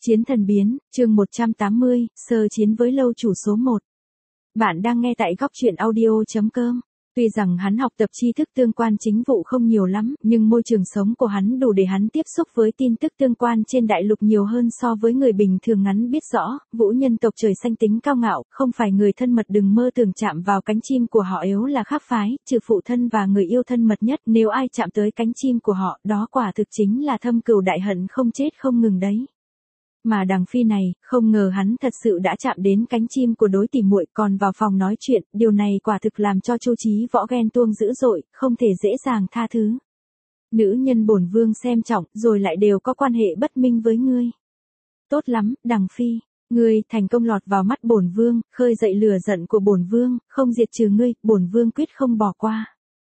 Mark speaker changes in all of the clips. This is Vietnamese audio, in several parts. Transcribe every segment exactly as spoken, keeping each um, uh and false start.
Speaker 1: Chiến thần biến, chương một trăm tám mươi, sơ chiến với lâu chủ số một. Bạn đang nghe tại góc truyện audio chấm com. Tuy rằng hắn học tập tri thức tương quan chính vụ không nhiều lắm, nhưng môi trường sống của hắn đủ để hắn tiếp xúc với tin tức tương quan trên đại lục nhiều hơn so với người bình thường. Ngắn biết rõ, vũ nhân tộc trời xanh tính cao ngạo, không phải người thân mật, đừng mơ tưởng chạm vào cánh chim của họ, yếu là khác phái, trừ phụ thân và người yêu thân mật nhất, nếu ai chạm tới cánh chim của họ, đó quả thực chính là thâm cừu đại hận không chết không ngừng đấy. Mà đằng phi này, không ngờ hắn thật sự đã chạm đến cánh chim của đối tỉ muội, còn vào phòng nói chuyện, điều này quả thực làm cho Chu Chí Võ ghen tuông dữ dội, không thể dễ dàng tha thứ. Nữ nhân bổn vương xem trọng, rồi lại đều có quan hệ bất minh với ngươi. Tốt lắm, đằng phi, ngươi thành công lọt vào mắt bổn vương, khơi dậy lửa giận của bổn vương, không diệt trừ ngươi, bổn vương quyết không bỏ qua.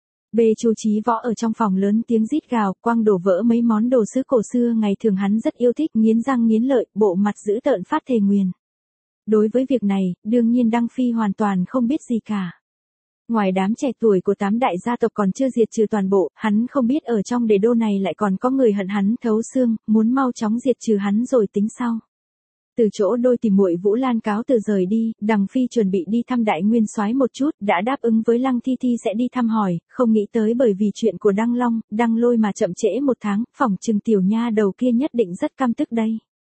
Speaker 1: Bê Chu Chí Võ ở trong phòng lớn tiếng rít gào, quăng đổ vỡ mấy món đồ sứ cổ xưa ngày thường hắn rất yêu thích, nghiến răng nghiến lợi, bộ mặt dữ tợn phát thề nguyền. Đối với việc này, đương nhiên Đăng Phi hoàn toàn không biết gì cả. Ngoài đám trẻ tuổi của tám đại gia tộc còn chưa diệt trừ toàn bộ, hắn không biết ở trong đế đô này lại còn có người hận hắn thấu xương, muốn mau chóng diệt trừ hắn rồi tính sau. Từ chỗ đôi tỉ muội Vũ Lan cáo từ rời đi, Đằng Phi chuẩn bị đi thăm Đại Nguyên Soái một chút, đã đáp ứng với Lăng Thi Thi sẽ đi thăm hỏi, không nghĩ tới bởi vì chuyện của Đăng Long, Đăng Lôi mà chậm trễ một tháng, phỏng chừng tiểu nha đầu kia nhất định rất căm tức đây.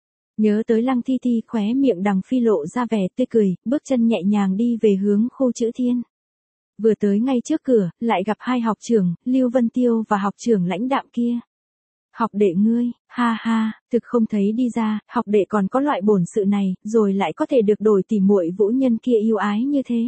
Speaker 1: Nhớ tới Lăng Thi Thi, khóe miệng Đằng Phi lộ ra vẻ tươi cười, bước chân nhẹ nhàng đi về hướng khu Chữ Thiên. Vừa tới ngay trước cửa, lại gặp hai học trưởng, Lưu Vân Tiêu và học trưởng Lãnh Đạm kia. Học đệ ngươi, ha ha, thực không thấy đi ra, học đệ còn có loại bổn sự này, rồi lại có thể được đổi tỉ muội vũ nhân kia yêu ái như thế.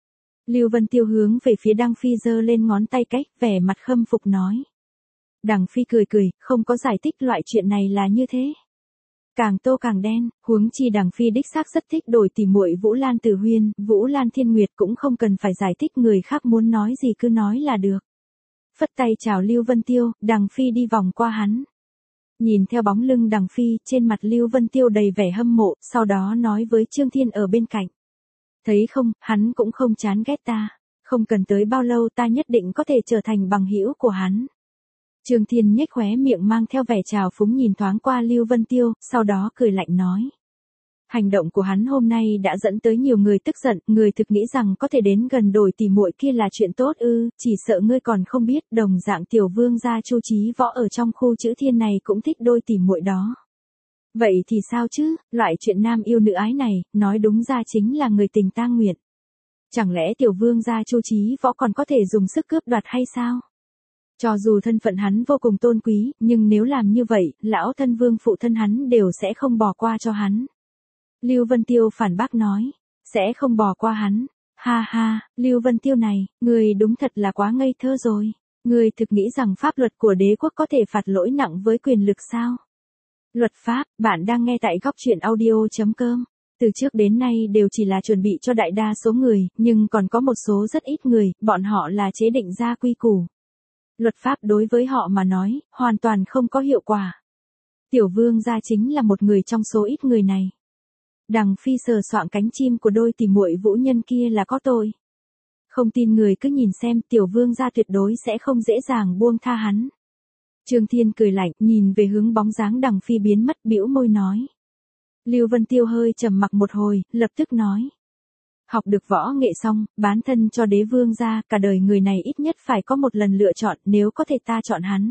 Speaker 1: Lưu Vân Tiêu hướng về phía Đăng Phi giơ lên ngón tay cách, vẻ mặt khâm phục nói. Đằng Phi cười cười, không có giải thích loại chuyện này là như thế. Càng tô càng đen, huống chi Đằng Phi đích xác rất thích đổi tỉ muội Vũ Lan Tử Huyên, Vũ Lan Thiên Nguyệt, cũng không cần phải giải thích, người khác muốn nói gì cứ nói là được. Phất tay chào Lưu Vân Tiêu, Đằng Phi đi vòng qua hắn. Nhìn theo bóng lưng Đằng Phi, trên mặt Lưu Vân Tiêu đầy vẻ hâm mộ, sau đó nói với Trương Thiên ở bên cạnh. Thấy không, hắn cũng không chán ghét ta, không cần tới bao lâu ta nhất định có thể trở thành bằng hữu của hắn. Trương Thiên nhếch khóe miệng mang theo vẻ trào phúng nhìn thoáng qua Lưu Vân Tiêu, sau đó cười lạnh nói. Hành động của hắn hôm nay đã dẫn tới nhiều người tức giận, người thực nghĩ rằng có thể đến gần đổi tỉ muội kia là chuyện tốt ư, chỉ sợ ngươi còn không biết, đồng dạng tiểu vương gia Chu Chí Võ ở trong khu Chữ Thiên này cũng thích đôi tỉ muội đó. Vậy thì sao chứ, loại chuyện nam yêu nữ ái này, nói đúng ra chính là người tình ta nguyện. Chẳng lẽ tiểu vương gia Chu Chí Võ còn có thể dùng sức cướp đoạt hay sao? Cho dù thân phận hắn vô cùng tôn quý, nhưng nếu làm như vậy, lão thân vương phụ thân hắn đều sẽ không bỏ qua cho hắn. Lưu Vân Tiêu phản bác nói, sẽ không bỏ qua hắn. Ha ha, Lưu Vân Tiêu này, người đúng thật là quá ngây thơ rồi. Người thực nghĩ rằng pháp luật của đế quốc có thể phạt lỗi nặng với quyền lực sao? Luật pháp, bạn đang nghe tại góc truyện audio chấm com. Từ trước đến nay đều chỉ là chuẩn bị cho đại đa số người, nhưng còn có một số rất ít người, bọn họ là chế định ra quy củ. Luật pháp đối với họ mà nói, hoàn toàn không có hiệu quả. Tiểu vương gia chính là một người trong số ít người này. Đằng Phi sờ soạng cánh chim của đôi tỉ muội vũ nhân kia là có tội. Không tin người cứ nhìn xem, tiểu vương gia tuyệt đối sẽ không dễ dàng buông tha hắn. Trương Thiên cười lạnh, nhìn về hướng bóng dáng Đằng Phi biến mất, bĩu môi nói. Lưu Vân Tiêu hơi trầm mặc một hồi, lập tức nói. Học được võ nghệ xong, bán thân cho đế vương gia, cả đời người này ít nhất phải có một lần lựa chọn, nếu có thể ta chọn hắn.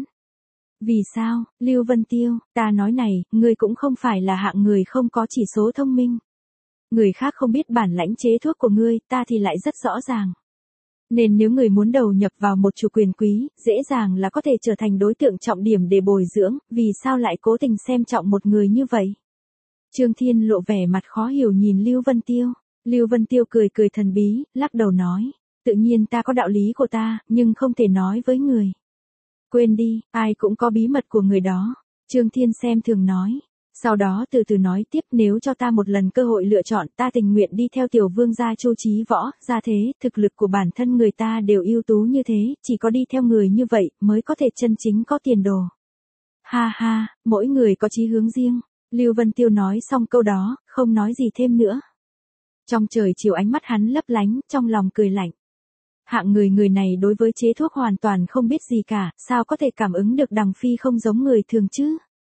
Speaker 1: Vì sao, Lưu Vân Tiêu, ta nói này, ngươi cũng không phải là hạng người không có chỉ số thông minh. Người khác không biết bản lãnh chế thuốc của ngươi, ta thì lại rất rõ ràng. Nên nếu người muốn đầu nhập vào một chủ quyền quý, dễ dàng là có thể trở thành đối tượng trọng điểm để bồi dưỡng, vì sao lại cố tình xem trọng một người như vậy? Trương Thiên lộ vẻ mặt khó hiểu nhìn Lưu Vân Tiêu. Lưu Vân Tiêu cười cười thần bí, lắc đầu nói. Tự nhiên ta có đạo lý của ta, nhưng không thể nói với người. Quên đi, ai cũng có bí mật của người đó. Trương Thiên xem thường nói. Sau đó từ từ nói tiếp, nếu cho ta một lần cơ hội lựa chọn, ta tình nguyện đi theo tiểu vương gia Chu Chí Võ, ra thế, thực lực của bản thân người ta đều ưu tú như thế, chỉ có đi theo người như vậy, mới có thể chân chính có tiền đồ. Ha ha, mỗi người có chí hướng riêng. Lưu Vân Tiêu nói xong câu đó, không nói gì thêm nữa. Trong trời chiều ánh mắt hắn lấp lánh, trong lòng cười lạnh. Hạng người người này đối với chế thuốc hoàn toàn không biết gì cả, sao có thể cảm ứng được Đằng Phi không giống người thường chứ?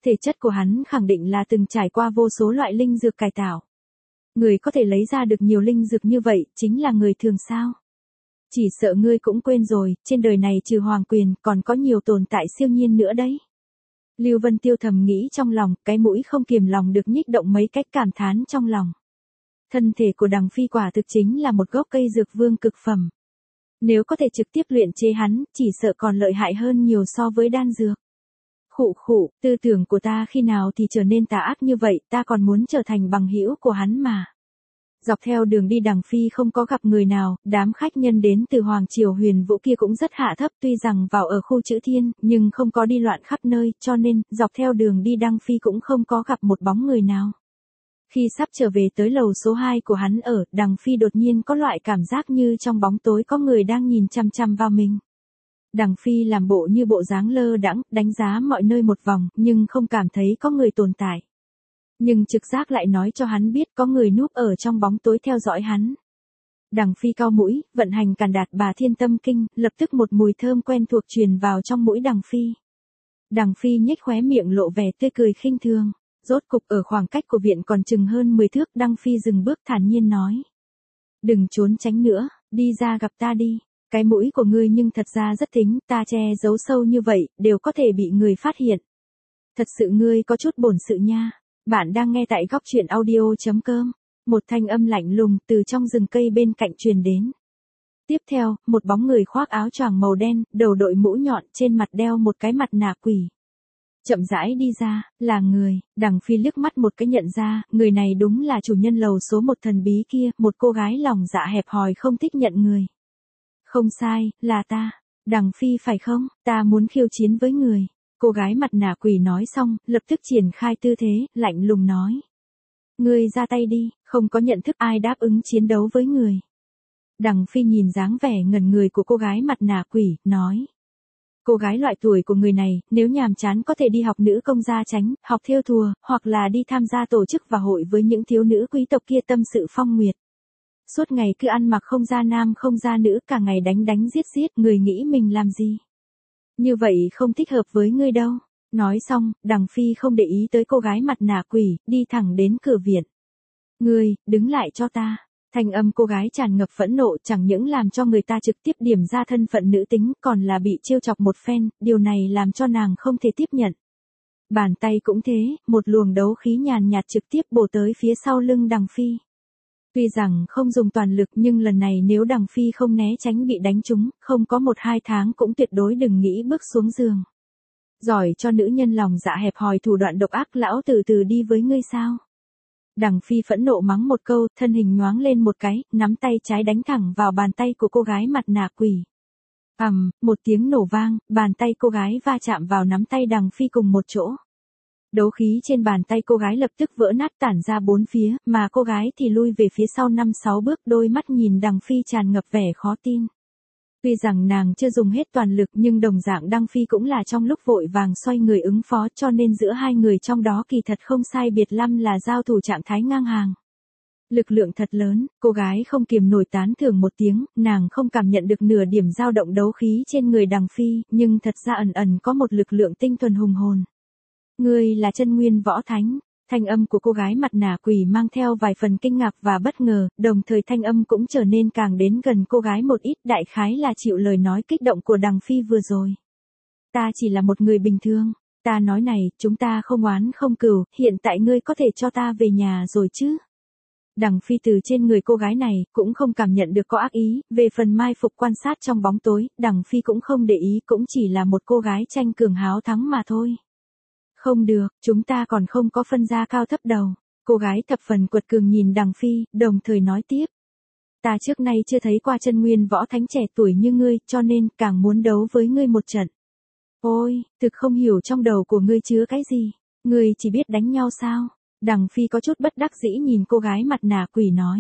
Speaker 1: Thể chất của hắn khẳng định là từng trải qua vô số loại linh dược cải tạo. Người có thể lấy ra được nhiều linh dược như vậy, chính là người thường sao? Chỉ sợ ngươi cũng quên rồi, trên đời này trừ Hoàng Quyền, còn có nhiều tồn tại siêu nhiên nữa đấy. Lưu Vân Tiêu thầm nghĩ trong lòng, cái mũi không kiềm lòng được nhích động mấy cách cảm thán trong lòng. Thân thể của Đằng Phi quả thực chính là một gốc cây dược vương cực phẩm. Nếu có thể trực tiếp luyện chế hắn, chỉ sợ còn lợi hại hơn nhiều so với đan dược. Khụ khụ, tư tưởng của ta khi nào thì trở nên tà ác như vậy, ta còn muốn trở thành bằng hữu của hắn mà. Dọc theo đường đi Đằng Phi không có gặp người nào, đám khách nhân đến từ Hoàng Triều Huyền Vũ kia cũng rất hạ thấp, tuy rằng vào ở khu Chữ Thiên, nhưng không có đi loạn khắp nơi, cho nên, dọc theo đường đi Đằng Phi cũng không có gặp một bóng người nào. Khi sắp trở về tới lầu số hai của hắn ở, Đằng Phi đột nhiên có loại cảm giác như trong bóng tối có người đang nhìn chăm chăm vào mình. Đằng Phi làm bộ như bộ dáng lơ đãng, đánh giá mọi nơi một vòng, nhưng không cảm thấy có người tồn tại. Nhưng trực giác lại nói cho hắn biết có người núp ở trong bóng tối theo dõi hắn. Đằng Phi cau mũi, vận hành Càn Đạt Bà Thiên Tâm Kinh, lập tức một mùi thơm quen thuộc truyền vào trong mũi Đằng Phi. Đằng Phi nhếch khóe miệng lộ vẻ tươi cười khinh thường. Rốt cục ở khoảng cách của viện còn chừng hơn mười thước, Đằng Phi dừng bước thản nhiên nói. Đừng trốn tránh nữa, đi ra gặp ta đi. Cái mũi của ngươi nhưng thật ra rất thính, ta che giấu sâu như vậy, đều có thể bị người phát hiện. Thật sự ngươi có chút bổn sự nha. Bạn đang nghe tại góc truyện audio chấm com. Một thanh âm lạnh lùng từ trong rừng cây bên cạnh truyền đến. Tiếp theo, một bóng người khoác áo choàng màu đen, đầu đội mũ nhọn, trên mặt đeo một cái mặt nạ quỷ. Chậm rãi đi ra, là người. Đằng Phi liếc mắt một cái nhận ra, người này đúng là chủ nhân lầu số một thần bí kia, một cô gái lòng dạ hẹp hòi không thích nhận người. Không sai, là ta. Đằng Phi phải không, ta muốn khiêu chiến với người. Cô gái mặt nạ quỷ nói xong, lập tức triển khai tư thế, lạnh lùng nói. Ngươi ra tay đi, không có nhận thức ai đáp ứng chiến đấu với người. Đằng Phi nhìn dáng vẻ ngần người của cô gái mặt nạ quỷ, nói. Cô gái loại tuổi của người này, nếu nhàm chán có thể đi học nữ công gia chánh, học thêu thùa, hoặc là đi tham gia tổ chức và hội với những thiếu nữ quý tộc kia tâm sự phong nguyệt. Suốt ngày cứ ăn mặc không ra nam không ra nữ, cả ngày đánh đánh giết giết, người nghĩ mình làm gì? Như vậy không thích hợp với ngươi đâu. Nói xong, Đằng Phi không để ý tới cô gái mặt nạ quỷ, đi thẳng đến cửa viện. Ngươi, đứng lại cho ta. Thanh âm cô gái tràn ngập phẫn nộ, chẳng những làm cho người ta trực tiếp điểm ra thân phận nữ tính, còn là bị trêu chọc một phen, điều này làm cho nàng không thể tiếp nhận. Bàn tay cũng thế, một luồng đấu khí nhàn nhạt trực tiếp bổ tới phía sau lưng Đằng Phi. Tuy rằng không dùng toàn lực nhưng lần này nếu Đằng Phi không né tránh bị đánh trúng, không có một hai tháng cũng tuyệt đối đừng nghĩ bước xuống giường. Giỏi cho nữ nhân lòng dạ hẹp hòi thủ đoạn độc ác, lão từ từ đi với ngươi sao? Đằng Phi phẫn nộ mắng một câu, thân hình nhoáng lên một cái, nắm tay trái đánh thẳng vào bàn tay của cô gái mặt nạ quỷ. Ầm, một tiếng nổ vang, bàn tay cô gái va chạm vào nắm tay Đằng Phi cùng một chỗ. Đấu khí trên bàn tay cô gái lập tức vỡ nát tản ra bốn phía, mà cô gái thì lui về phía sau năm sáu bước, đôi mắt nhìn Đằng Phi tràn ngập vẻ khó tin. Tuy rằng nàng chưa dùng hết toàn lực nhưng đồng dạng Đằng Phi cũng là trong lúc vội vàng xoay người ứng phó, cho nên giữa hai người trong đó kỳ thật không sai biệt lắm là giao thủ trạng thái ngang hàng. Lực lượng thật lớn, cô gái không kiềm nổi tán thưởng một tiếng, nàng không cảm nhận được nửa điểm dao động đấu khí trên người Đằng Phi, nhưng thật ra ẩn ẩn có một lực lượng tinh thuần hùng hồn. Ngươi là chân nguyên võ thánh. Thanh âm của cô gái mặt nạ quỷ mang theo vài phần kinh ngạc và bất ngờ, đồng thời thanh âm cũng trở nên càng đến gần cô gái một ít, đại khái là chịu lời nói kích động của Đằng Phi vừa rồi. Ta chỉ là một người bình thường, ta nói này, chúng ta không oán không cừu, hiện tại ngươi có thể cho ta về nhà rồi chứ? Đằng Phi từ trên người cô gái này, cũng không cảm nhận được có ác ý, về phần mai phục quan sát trong bóng tối, Đằng Phi cũng không để ý, cũng chỉ là một cô gái tranh cường háo thắng mà thôi. Không được, chúng ta còn không có phân ra cao thấp đầu. Cô gái thập phần quật cường nhìn Đằng Phi, đồng thời nói tiếp. Ta trước nay chưa thấy qua chân nguyên võ thánh trẻ tuổi như ngươi, cho nên càng muốn đấu với ngươi một trận. Ôi, thực không hiểu trong đầu của ngươi chứa cái gì. Ngươi chỉ biết đánh nhau sao? Đằng Phi có chút bất đắc dĩ nhìn cô gái mặt nạ quỷ nói.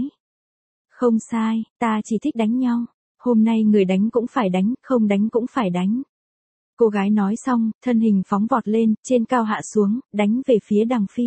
Speaker 1: Không sai, ta chỉ thích đánh nhau. Hôm nay người đánh cũng phải đánh, không đánh cũng phải đánh. Cô gái nói xong, thân hình phóng vọt lên, trên cao hạ xuống, đánh về phía Đằng Phi.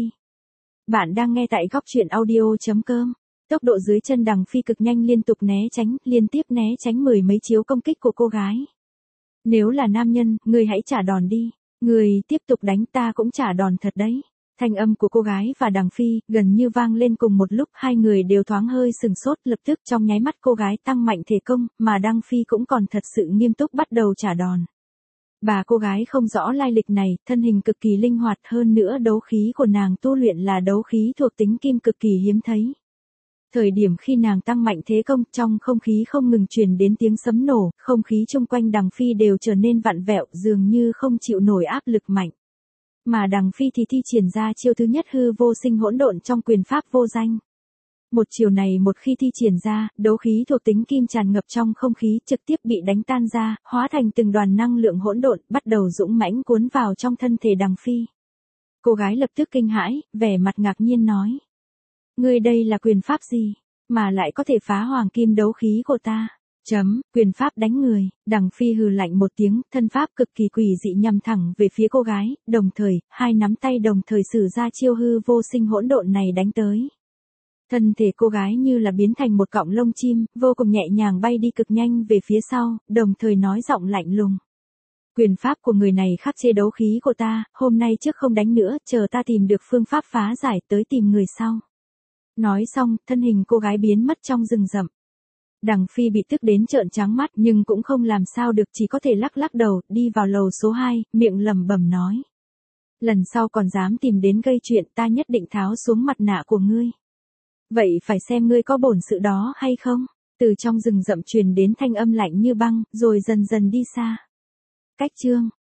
Speaker 1: Bạn đang nghe tại góc truyện audio chấm com. Tốc độ dưới chân Đằng Phi cực nhanh, liên tục né tránh, liên tiếp né tránh mười mấy chiếu công kích của cô gái. Nếu là nam nhân, ngươi hãy trả đòn đi. Người tiếp tục đánh ta cũng trả đòn thật đấy. Thanh âm của cô gái và Đằng Phi gần như vang lên cùng một lúc, hai người đều thoáng hơi sừng sốt, lập tức trong nháy mắt cô gái tăng mạnh thể công, mà Đằng Phi cũng còn thật sự nghiêm túc bắt đầu trả đòn. Bà cô gái không rõ lai lịch này, thân hình cực kỳ linh hoạt, hơn nữa đấu khí của nàng tu luyện là đấu khí thuộc tính kim cực kỳ hiếm thấy. Thời điểm khi nàng tăng mạnh thế công, trong không khí không ngừng truyền đến tiếng sấm nổ, không khí chung quanh Đằng Phi đều trở nên vặn vẹo, dường như không chịu nổi áp lực mạnh. Mà Đằng Phi thì thi triển ra chiêu thứ nhất hư vô sinh hỗn độn trong quyền pháp vô danh. Một chiều này một khi thi triển ra, đấu khí thuộc tính kim tràn ngập trong không khí trực tiếp bị đánh tan ra, hóa thành từng đoàn năng lượng hỗn độn, bắt đầu dũng mãnh cuốn vào trong thân thể Đằng Phi. Cô gái lập tức kinh hãi, vẻ mặt ngạc nhiên nói. Ngươi đây là quyền pháp gì, mà lại có thể phá hoàng kim đấu khí của ta? Chấm, quyền pháp đánh người. Đằng Phi hừ lạnh một tiếng, thân pháp cực kỳ quỷ dị nhằm thẳng về phía cô gái, đồng thời, hai nắm tay đồng thời sử ra chiêu hư vô sinh hỗn độn này đánh tới. Thân thể cô gái như là biến thành một cọng lông chim, vô cùng nhẹ nhàng bay đi cực nhanh về phía sau, đồng thời nói giọng lạnh lùng. Quyền pháp của người này khắc chế đấu khí của ta, hôm nay trước không đánh nữa, chờ ta tìm được phương pháp phá giải tới tìm người sau. Nói xong, thân hình cô gái biến mất trong rừng rậm. Đằng Phi bị tức đến trợn trắng mắt nhưng cũng không làm sao được, chỉ có thể lắc lắc đầu, đi vào lầu số hai, miệng lẩm bẩm nói. Lần sau còn dám tìm đến gây chuyện, ta nhất định tháo xuống mặt nạ của ngươi. Vậy phải xem ngươi có bổn sự đó hay không? Từ trong rừng rậm truyền đến thanh âm lạnh như băng, rồi dần dần đi xa. Cách chương